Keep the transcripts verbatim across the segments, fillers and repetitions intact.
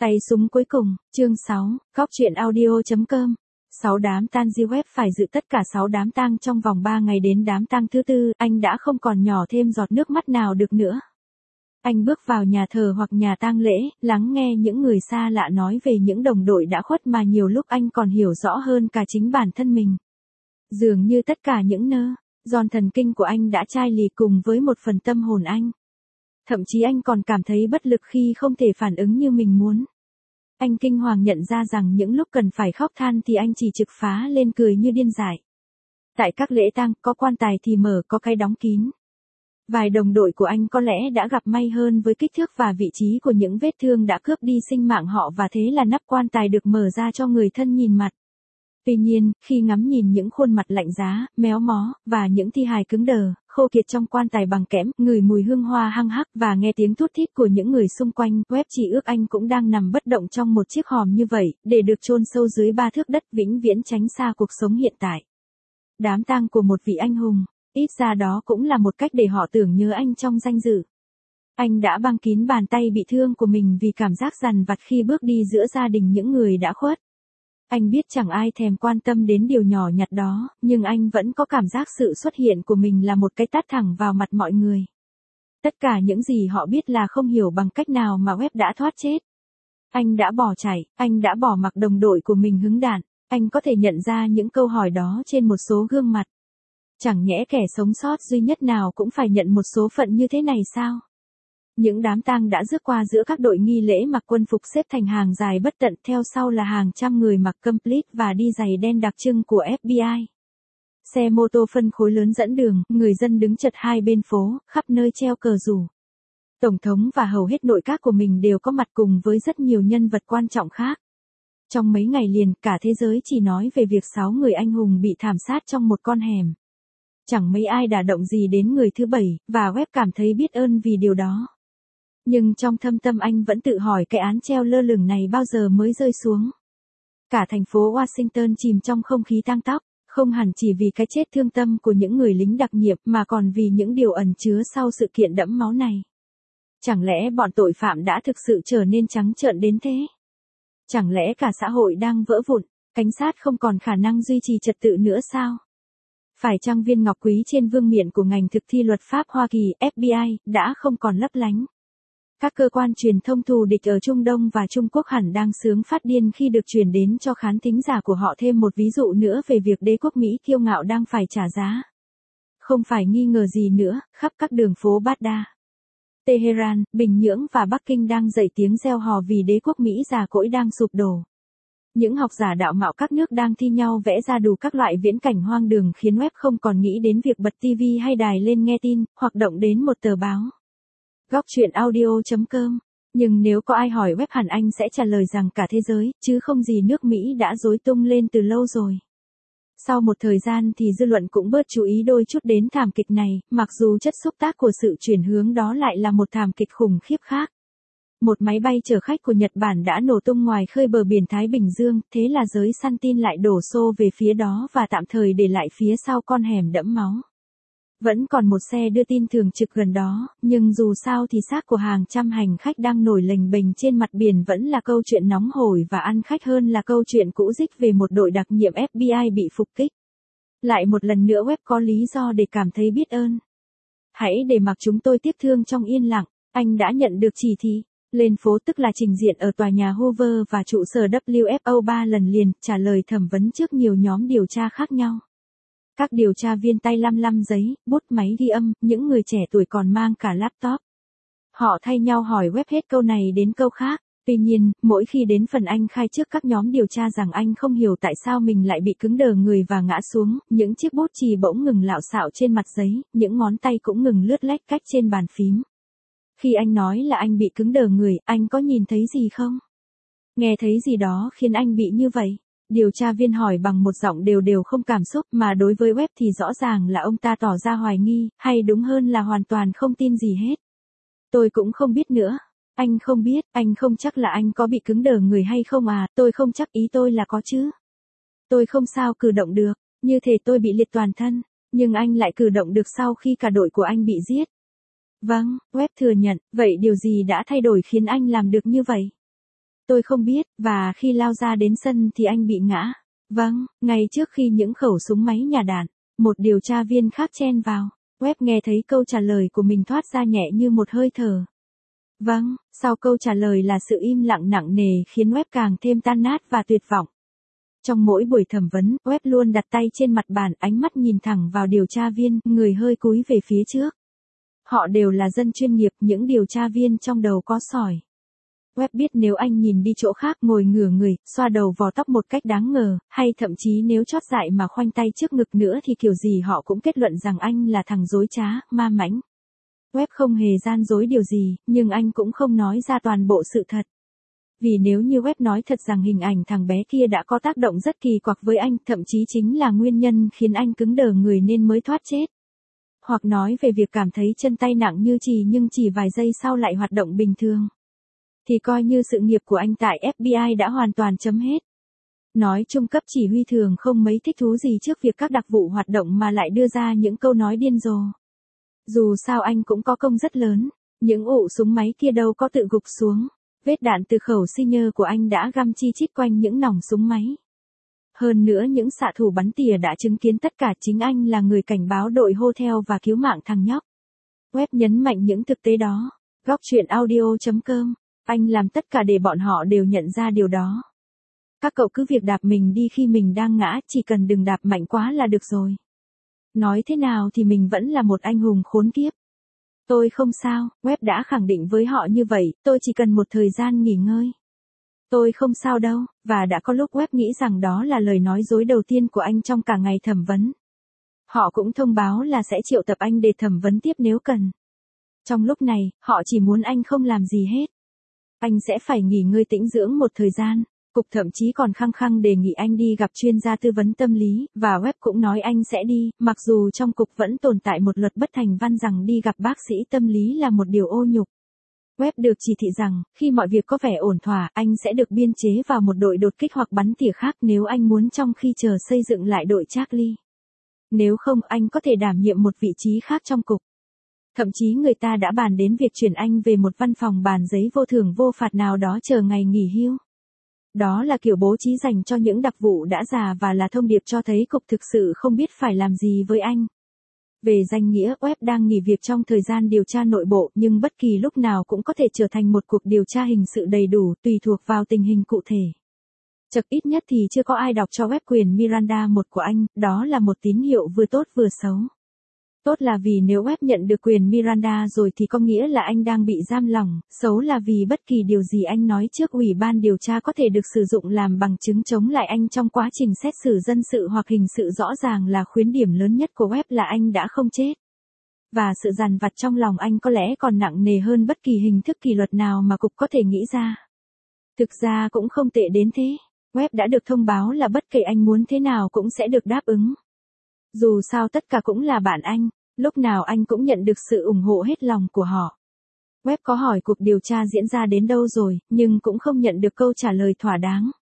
Tay súng cuối cùng, chương sáu, góc truyện audio.com. sáu đám tang di web phải dự tất cả sáu đám tang trong vòng ba ngày đến đám tang thứ tư, anh đã không còn nhỏ thêm giọt nước mắt nào được nữa. Anh bước vào nhà thờ hoặc nhà tang lễ, lắng nghe những người xa lạ nói về những đồng đội đã khuất mà nhiều lúc anh còn hiểu rõ hơn cả chính bản thân mình. Dường như tất cả những nơ, giòn thần kinh của anh đã chai lì cùng với một phần tâm hồn anh. Thậm chí anh còn cảm thấy bất lực khi không thể phản ứng như mình muốn. Anh kinh hoàng nhận ra rằng những lúc cần phải khóc than thì anh chỉ trực phá lên cười như điên dại. Tại các lễ tang, có quan tài thì mở, có cái đóng kín. Vài đồng đội của anh có lẽ đã gặp may hơn với kích thước và vị trí của những vết thương đã cướp đi sinh mạng họ, và thế là nắp quan tài được mở ra cho người thân nhìn mặt. Tuy nhiên, khi ngắm nhìn những khuôn mặt lạnh giá, méo mó, và những thi hài cứng đờ, khô kiệt trong quan tài bằng kẽm, ngửi mùi hương hoa hăng hắc và nghe tiếng thút thít của những người xung quanh, web chỉ ước anh cũng đang nằm bất động trong một chiếc hòm như vậy, để được chôn sâu dưới ba thước đất, vĩnh viễn tránh xa cuộc sống hiện tại. Đám tang của một vị anh hùng, ít ra đó cũng là một cách để họ tưởng nhớ anh trong danh dự. Anh đã băng kín bàn tay bị thương của mình vì cảm giác dằn vặt khi bước đi giữa gia đình những người đã khuất. Anh biết chẳng ai thèm quan tâm đến điều nhỏ nhặt đó, nhưng anh vẫn có cảm giác sự xuất hiện của mình là một cái tát thẳng vào mặt mọi người. Tất cả những gì họ biết là không hiểu bằng cách nào mà web đã thoát chết. Anh đã bỏ chạy, anh đã bỏ mặc đồng đội của mình hứng đạn, anh có thể nhận ra những câu hỏi đó trên một số gương mặt. Chẳng nhẽ kẻ sống sót duy nhất nào cũng phải nhận một số phận như thế này sao? Những đám tang đã rước qua giữa các đội nghi lễ mặc quân phục xếp thành hàng dài bất tận, theo sau là hàng trăm người mặc complete và đi giày đen đặc trưng của ép bê i. Xe mô tô phân khối lớn dẫn đường, người dân đứng chật hai bên phố, khắp nơi treo cờ rủ. Tổng thống và hầu hết nội các của mình đều có mặt cùng với rất nhiều nhân vật quan trọng khác. Trong mấy ngày liền, cả thế giới chỉ nói về việc sáu người anh hùng bị thảm sát trong một con hẻm. Chẳng mấy ai đả động gì đến người thứ bảy, và web cảm thấy biết ơn vì điều đó. Nhưng trong thâm tâm anh vẫn tự hỏi cái án treo lơ lửng này bao giờ mới rơi xuống. Cả thành phố Washington chìm trong không khí tang tóc, không hẳn chỉ vì cái chết thương tâm của những người lính đặc nhiệm mà còn vì những điều ẩn chứa sau sự kiện đẫm máu này. Chẳng lẽ bọn tội phạm đã thực sự trở nên trắng trợn đến thế? Chẳng lẽ cả xã hội đang vỡ vụn, cảnh sát không còn khả năng duy trì trật tự nữa sao? Phải chăng viên ngọc quý trên vương miện của ngành thực thi luật pháp Hoa Kỳ, ép bê i, đã không còn lấp lánh? Các cơ quan truyền thông thù địch ở Trung Đông và Trung Quốc hẳn đang sướng phát điên khi được truyền đến cho khán thính giả của họ thêm một ví dụ nữa về việc đế quốc Mỹ kiêu ngạo đang phải trả giá. Không phải nghi ngờ gì nữa, khắp các đường phố Baghdad, Tehran, Bình Nhưỡng và Bắc Kinh đang dậy tiếng reo hò vì đế quốc Mỹ già cỗi đang sụp đổ. Những học giả đạo mạo các nước đang thi nhau vẽ ra đủ các loại viễn cảnh hoang đường khiến web không còn nghĩ đến việc bật ti vi hay đài lên nghe tin, hoặc động đến một tờ báo. Góc truyện audio.com. Nhưng nếu có ai hỏi web hẳn anh sẽ trả lời rằng cả thế giới, chứ không gì nước Mỹ đã rối tung lên từ lâu rồi. Sau một thời gian thì dư luận cũng bớt chú ý đôi chút đến thảm kịch này, mặc dù chất xúc tác của sự chuyển hướng đó lại là một thảm kịch khủng khiếp khác. Một máy bay chở khách của Nhật Bản đã nổ tung ngoài khơi bờ biển Thái Bình Dương, thế là giới săn tin lại đổ xô về phía đó và tạm thời để lại phía sau con hẻm đẫm máu. Vẫn còn một xe đưa tin thường trực gần đó, nhưng dù sao thì xác của hàng trăm hành khách đang nổi lềnh bềnh trên mặt biển vẫn là câu chuyện nóng hổi và ăn khách hơn là câu chuyện cũ rích về một đội đặc nhiệm ép bê i bị phục kích. Lại một lần nữa web có lý do để cảm thấy biết ơn. Hãy để mặc chúng tôi tiếc thương trong yên lặng, anh đã nhận được chỉ thị. Lên phố tức là trình diện ở tòa nhà Hoover và trụ sở W F O ba lần liền, trả lời thẩm vấn trước nhiều nhóm điều tra khác nhau. Các điều tra viên tay lăm lăm giấy, bút máy ghi âm, những người trẻ tuổi còn mang cả laptop. Họ thay nhau hỏi web hết câu này đến câu khác. Tuy nhiên, mỗi khi đến phần anh khai trước các nhóm điều tra rằng anh không hiểu tại sao mình lại bị cứng đờ người và ngã xuống, những chiếc bút chì bỗng ngừng lạo xạo trên mặt giấy, những ngón tay cũng ngừng lướt lách cách trên bàn phím. Khi anh nói là anh bị cứng đờ người, anh có nhìn thấy gì không? Nghe thấy gì đó khiến anh bị như vậy? Điều tra viên hỏi bằng một giọng đều đều không cảm xúc, mà đối với web thì rõ ràng là ông ta tỏ ra hoài nghi, hay đúng hơn là hoàn toàn không tin gì hết. Tôi cũng không biết nữa. Anh không biết, anh không chắc là anh có bị cứng đờ người hay không à, tôi không chắc, ý tôi là có chứ. Tôi không sao cử động được, như thể tôi bị liệt toàn thân, nhưng anh lại cử động được sau khi cả đội của anh bị giết. Vâng, web thừa nhận, vậy điều gì đã thay đổi khiến anh làm được như vậy? Tôi không biết, và khi lao ra đến sân thì anh bị ngã. Vâng, ngay trước khi những khẩu súng máy nhả đạn, một điều tra viên khác chen vào. Webb nghe thấy câu trả lời của mình thoát ra nhẹ như một hơi thở. Vâng, sau câu trả lời là sự im lặng nặng nề khiến Webb càng thêm tan nát và tuyệt vọng. Trong mỗi buổi thẩm vấn, Webb luôn đặt tay trên mặt bàn, ánh mắt nhìn thẳng vào điều tra viên, người hơi cúi về phía trước. Họ đều là dân chuyên nghiệp, những điều tra viên trong đầu có sỏi. Webb biết nếu anh nhìn đi chỗ khác ngồi ngửa người, xoa đầu vò tóc một cách đáng ngờ, hay thậm chí nếu chót dại mà khoanh tay trước ngực nữa thì kiểu gì họ cũng kết luận rằng anh là thằng dối trá, ma mãnh. Webb không hề gian dối điều gì, nhưng anh cũng không nói ra toàn bộ sự thật. Vì nếu như Webb nói thật rằng hình ảnh thằng bé kia đã có tác động rất kỳ quặc với anh, thậm chí chính là nguyên nhân khiến anh cứng đờ người nên mới thoát chết. Hoặc nói về việc cảm thấy chân tay nặng như chì nhưng chỉ vài giây sau lại hoạt động bình thường. Thì coi như sự nghiệp của anh tại ép bê i đã hoàn toàn chấm hết. Nói chung cấp chỉ huy thường không mấy thích thú gì trước việc các đặc vụ hoạt động mà lại đưa ra những câu nói điên rồ. Dù sao anh cũng có công rất lớn, những ụ súng máy kia đâu có tự gục xuống. Vết đạn từ khẩu Sniper của anh đã găm chi chít quanh những nòng súng máy. Hơn nữa những xạ thủ bắn tỉa đã chứng kiến tất cả, chính anh là người cảnh báo đội hô theo và cứu mạng thằng nhóc. Webb nhấn mạnh những thực tế đó. Góc truyện audio chấm com. Anh làm tất cả để bọn họ đều nhận ra điều đó. Các cậu cứ việc đạp mình đi khi mình đang ngã, chỉ cần đừng đạp mạnh quá là được rồi. Nói thế nào thì mình vẫn là một anh hùng khốn kiếp. Tôi không sao, Webb đã khẳng định với họ như vậy, tôi chỉ cần một thời gian nghỉ ngơi. Tôi không sao đâu, và đã có lúc Webb nghĩ rằng đó là lời nói dối đầu tiên của anh trong cả ngày thẩm vấn. Họ cũng thông báo là sẽ triệu tập anh để thẩm vấn tiếp nếu cần. Trong lúc này, họ chỉ muốn anh không làm gì hết. Anh sẽ phải nghỉ ngơi tĩnh dưỡng một thời gian. Cục thậm chí còn khăng khăng đề nghị anh đi gặp chuyên gia tư vấn tâm lý, và Webb cũng nói anh sẽ đi, mặc dù trong cục vẫn tồn tại một luật bất thành văn rằng đi gặp bác sĩ tâm lý là một điều ô nhục. Webb được chỉ thị rằng, khi mọi việc có vẻ ổn thỏa, anh sẽ được biên chế vào một đội đột kích hoặc bắn tỉa khác nếu anh muốn trong khi chờ xây dựng lại đội Charlie. Nếu không, anh có thể đảm nhiệm một vị trí khác trong cục. Thậm chí người ta đã bàn đến việc chuyển anh về một văn phòng bàn giấy vô thưởng vô phạt nào đó chờ ngày nghỉ hưu. Đó là kiểu bố trí dành cho những đặc vụ đã già và là thông điệp cho thấy cục thực sự không biết phải làm gì với anh. Về danh nghĩa, Webb đang nghỉ việc trong thời gian điều tra nội bộ, nhưng bất kỳ lúc nào cũng có thể trở thành một cuộc điều tra hình sự đầy đủ, tùy thuộc vào tình hình cụ thể. Chật ít nhất thì chưa có ai đọc cho Webb quyền Miranda một của anh, đó là một tín hiệu vừa tốt vừa xấu. Tốt là vì nếu Webb nhận được quyền Miranda rồi thì có nghĩa là anh đang bị giam lỏng, xấu là vì bất kỳ điều gì anh nói trước ủy ban điều tra có thể được sử dụng làm bằng chứng chống lại anh trong quá trình xét xử dân sự hoặc hình sự. Rõ ràng là khuyết điểm lớn nhất của Webb là anh đã không chết. Và sự dằn vặt trong lòng anh có lẽ còn nặng nề hơn bất kỳ hình thức kỷ luật nào mà cục có thể nghĩ ra. Thực ra cũng không tệ đến thế. Webb đã được thông báo là bất kể anh muốn thế nào cũng sẽ được đáp ứng. Dù sao tất cả cũng là bạn anh, lúc nào anh cũng nhận được sự ủng hộ hết lòng của họ. Webb có hỏi cuộc điều tra diễn ra đến đâu rồi, nhưng cũng không nhận được câu trả lời thỏa đáng.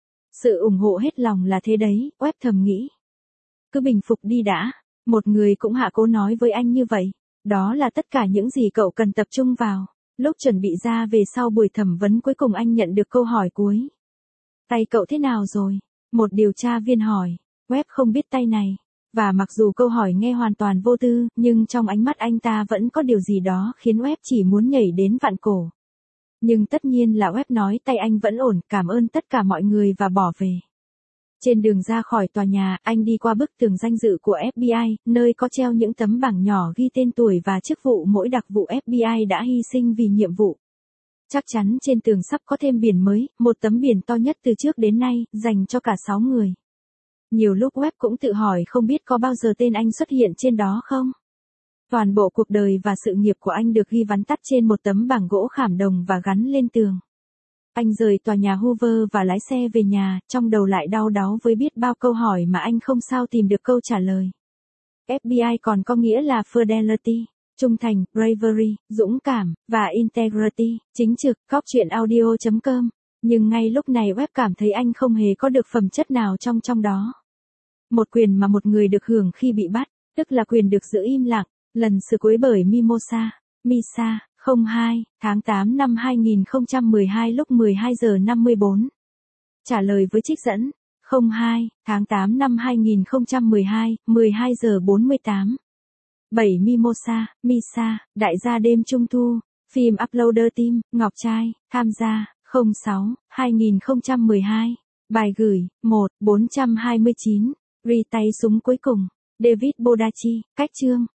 Sự ủng hộ hết lòng là thế đấy, Webb thầm nghĩ. Cứ bình phục đi đã, một người cũng hạ cố nói với anh như vậy. Đó là tất cả những gì cậu cần tập trung vào. Lúc chuẩn bị ra về sau buổi thẩm vấn cuối cùng anh nhận được câu hỏi cuối. Tay cậu thế nào rồi? Một điều tra viên hỏi. Webb không biết tay này. Và mặc dù câu hỏi nghe hoàn toàn vô tư, nhưng trong ánh mắt anh ta vẫn có điều gì đó khiến Webb chỉ muốn nhảy đến vạn cổ. Nhưng tất nhiên là Webb nói tay anh vẫn ổn, cảm ơn tất cả mọi người và bỏ về. Trên đường ra khỏi tòa nhà, anh đi qua bức tường danh dự của ép bê i, nơi có treo những tấm bảng nhỏ ghi tên tuổi và chức vụ mỗi đặc vụ ép bê i đã hy sinh vì nhiệm vụ. Chắc chắn trên tường sắp có thêm biển mới, một tấm biển to nhất từ trước đến nay, dành cho cả sáu người. Nhiều lúc Webb cũng tự hỏi không biết có bao giờ tên anh xuất hiện trên đó không? Toàn bộ cuộc đời và sự nghiệp của anh được ghi vắn tắt trên một tấm bảng gỗ khảm đồng và gắn lên tường. Anh rời tòa nhà Hoover và lái xe về nhà, trong đầu lại đau đáu với biết bao câu hỏi mà anh không sao tìm được câu trả lời. ép bê i còn có nghĩa là fidelity, trung thành, bravery, dũng cảm, và integrity, chính trực. Góc truyện audio chấm com. Nhưng ngay lúc này Webb cảm thấy anh không hề có được phẩm chất nào trong trong đó. Một quyền mà một người được hưởng khi bị bắt, tức là quyền được giữ im lặng, lần xử cuối bởi Mimosa, Misa, không hai, tháng tám năm hai nghìn không trăm mười hai lúc mười hai giờ năm mươi bốn. Trả lời với trích dẫn. không hai, tháng tám năm hai nghìn không trăm mười hai, mười hai giờ bốn mươi tám. bảy Mimosa, Misa, đại gia đêm trung thu, phim Uploader Team, Ngọc Trai, tham gia, không sáu, hai nghìn không trăm mười hai. Bài gửi, một, bốn trăm hai mươi chín. Ri tay súng cuối cùng, David Bodachi, cách chương.